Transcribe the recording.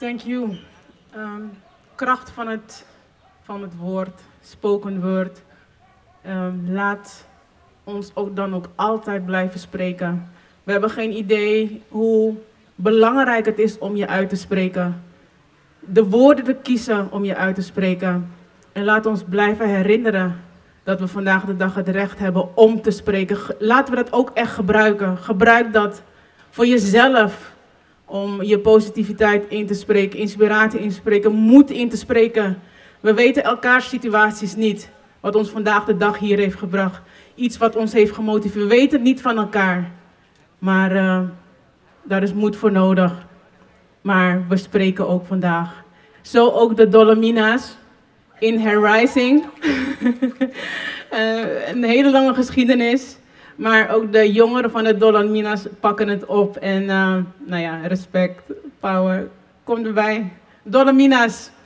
Thank you. Kracht van het woord, spoken word. Laat ons ook dan ook altijd blijven spreken. We hebben geen idee hoe belangrijk het is om je uit te spreken. De woorden te kiezen om je uit te spreken. En laat ons blijven herinneren dat we vandaag de dag het recht hebben om te spreken. Laten we dat ook echt gebruiken. Gebruik dat voor jezelf. Om je positiviteit in te spreken, inspiratie in te spreken, moed in te spreken. We weten elkaars situaties niet. Wat ons vandaag de dag hier heeft gebracht. Iets wat ons heeft gemotiveerd. We weten het niet van elkaar. Maar daar is moed voor nodig. Maar we spreken ook vandaag. Zo ook de Dolomina's in Her Rising. Een hele lange geschiedenis. Maar ook de jongeren van de Dolomina's pakken het op. En respect, power, kom erbij. Dolomina's.